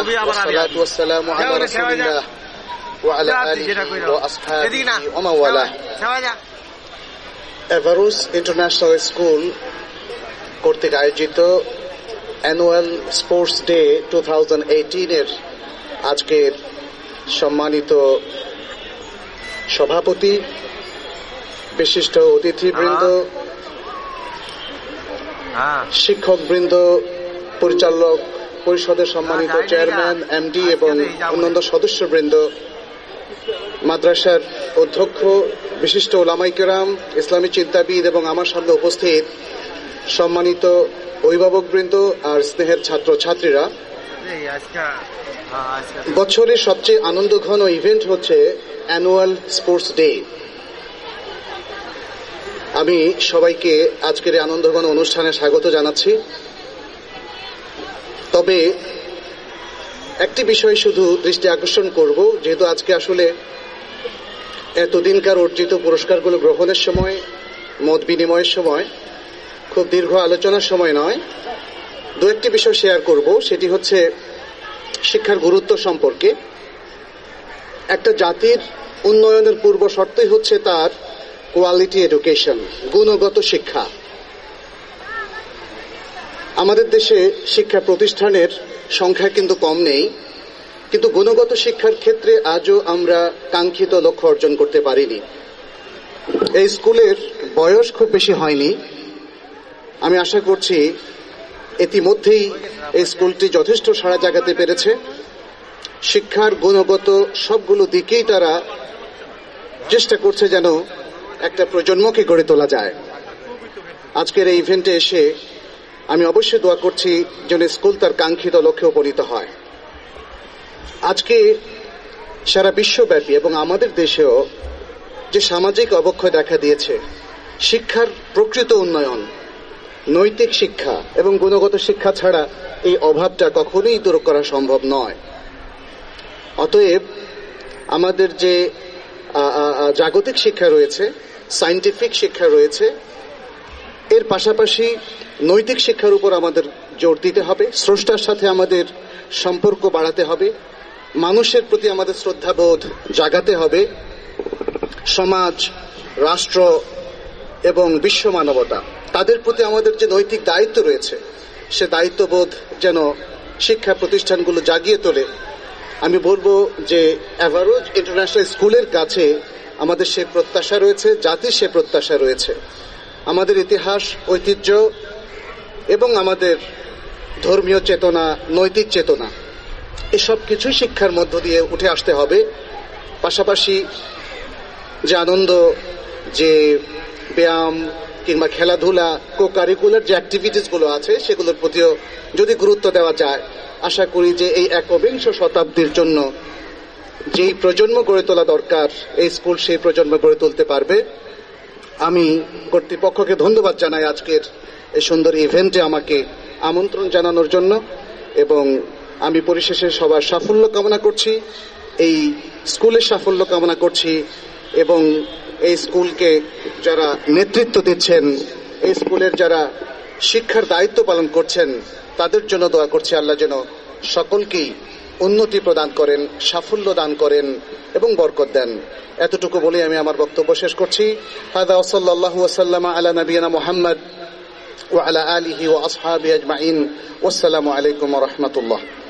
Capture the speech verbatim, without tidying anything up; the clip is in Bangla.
والصلاة والسلام على رسول الله وعلى آله وأصحابه ومن والاه. এভারুস ইন্টারন্যাশনাল স্কুল কর্তৃক আয়োজিত annual sports day two thousand eighteen এর আজকের সম্মানিত সভাপতি, বিশিষ্ট অতিথিবৃন্দ, শিক্ষকবৃন্দ, পরিচালক পরিষদের সম্মানিত চেয়ারম্যান, এমডি এবং অন্যান্য সদস্যবৃন্দ, মাদ্রাসার অধ্যক্ষ, বিশিষ্ট ওলামায়ে কেরাম, ইসলামী চিন্তাবিদ এবং আমার সামনে উপস্থিত সম্মানিত অভিভাবকবৃন্দ আর স্নেহের ছাত্র ছাত্রীরা, বছরের সবচেয়ে আনন্দঘন ইভেন্ট হচ্ছে অ্যানুয়াল স্পোর্টস ডে। আমি সবাইকে আজকের এই আনন্দঘন অনুষ্ঠানে স্বাগত জানাচ্ছি। তবে একটি বিষয় শুধু দৃষ্টি আকর্ষণ করব, যেহেতু আজকে আসলে এতদিনকার অর্জিত পুরস্কারগুলো গ্রহণের সময়, মত বিনিময়ের সময়, খুব দীর্ঘ আলোচনার সময় নয়, দু একটি বিষয় শেয়ার করব। সেটি হচ্ছে শিক্ষার গুরুত্ব সম্পর্কে। একটা জাতির উন্নয়নের পূর্ব শর্তই হচ্ছে তার কোয়ালিটি এডুকেশন, গুণগত শিক্ষা। আমাদের দেশে শিক্ষা প্রতিষ্ঠানের সংখ্যা কিন্তু কম নেই, কিন্তু গুণগত শিক্ষার ক্ষেত্রে আজও আমরা কাঙ্ক্ষিত লক্ষ্য অর্জন করতে পারিনি। এই স্কুলের বয়স খুব বেশি হয়নি। আমি আশা করছি ইতিমধ্যেই এই স্কুলটি যথেষ্ট সাড়া জাগাতে পেরেছে। শিক্ষার গুণগত সবগুলো দিকেই তারা চেষ্টা করছে যেন একটা প্রজন্মকে গড়ে তোলা যায়। আজকের এই ইভেন্টে এসে আমি অবশ্যই দোয়া করছি যেন স্কুল তার কাঙ্ক্ষিত লক্ষ্যে উপনীত হয়। আজকে সারা বিশ্বব্যাপী এবং আমাদের দেশেও যে সামাজিক অবক্ষয় দেখা দিয়েছে, শিক্ষার প্রকৃত উন্নয়ন, নৈতিক শিক্ষা এবং গুণগত শিক্ষা ছাড়া এই অভাবটা কখনোই দূর করা সম্ভব নয়। অতএব আমাদের যে জাগতিক শিক্ষা রয়েছে, সায়েন্টিফিক শিক্ষা রয়েছে, এর পাশাপাশি নৈতিক শিক্ষার উপর আমাদের জোর দিতে হবে। স্রষ্টার সাথে আমাদের সম্পর্ক বাড়াতে হবে, মানুষের প্রতি আমাদের শ্রদ্ধাবোধ জাগাতে হবে। সমাজ, রাষ্ট্র এবং বিশ্ব মানবতা, তাদের প্রতি আমাদের যে নৈতিক দায়িত্ব রয়েছে, সে দায়িত্ববোধ যেন শিক্ষা প্রতিষ্ঠানগুলো জাগিয়ে তোলে। আমি বলবো যে এভারুস ইন্টারন্যাশনাল স্কুলের কাছে আমাদের সে প্রত্যাশা রয়েছে, জাতির সে প্রত্যাশা রয়েছে। আমাদের ইতিহাস, ঐতিহ্য এবং আমাদের ধর্মীয় চেতনা, নৈতিক চেতনা, এসব কিছুই শিক্ষার মধ্য দিয়ে উঠে আসতে হবে। পাশাপাশি যে আনন্দ, যে ব্যায়াম কিংবা খেলাধুলা, কো কারিকুলার যে অ্যাক্টিভিটিস গুলো আছে, সেগুলোর প্রতিও যদি গুরুত্ব দেওয়া যায়, আশা করি যে এই একবিংশ শতাব্দীর জন্য যেই প্রজন্ম গড়ে তোলা দরকার, এই স্কুল সেই প্রজন্ম গড়ে তুলতে পারবে। আমি কর্তৃপক্ষকে ধন্যবাদ জানাই আজকের এই সুন্দর ইভেন্টে আমাকে আমন্ত্রণ জানানোর জন্য, এবং আমি পরিশেষে সবার সাফল্য কামনা করছি, এই স্কুলের সাফল্য কামনা করছি, এবং এই স্কুলকে যারা নেতৃত্ব দিচ্ছেন, এই স্কুলের যারা শিক্ষার দায়িত্ব পালন করছেন, তাদের জন্য দোয়া করছি আল্লাহ যেন সকলকেই উন্নতি প্রদান করেন, সাফল্য দান করেন এবং বরকত দেন। এতটুকু বলে আমি আমার বক্তব্য শেষ করছি। হাদা ওয়া সাল্লাল্লাহু ওয়া সাল্লামা আলা নবিয়িনা মুহাম্মদ ওয়া আলা আলিহি ওয়া আসহাবিহি আজমাইন। ওয়াসসালামু আলাইকুম ওয়া রাহমাতুল্লাহ।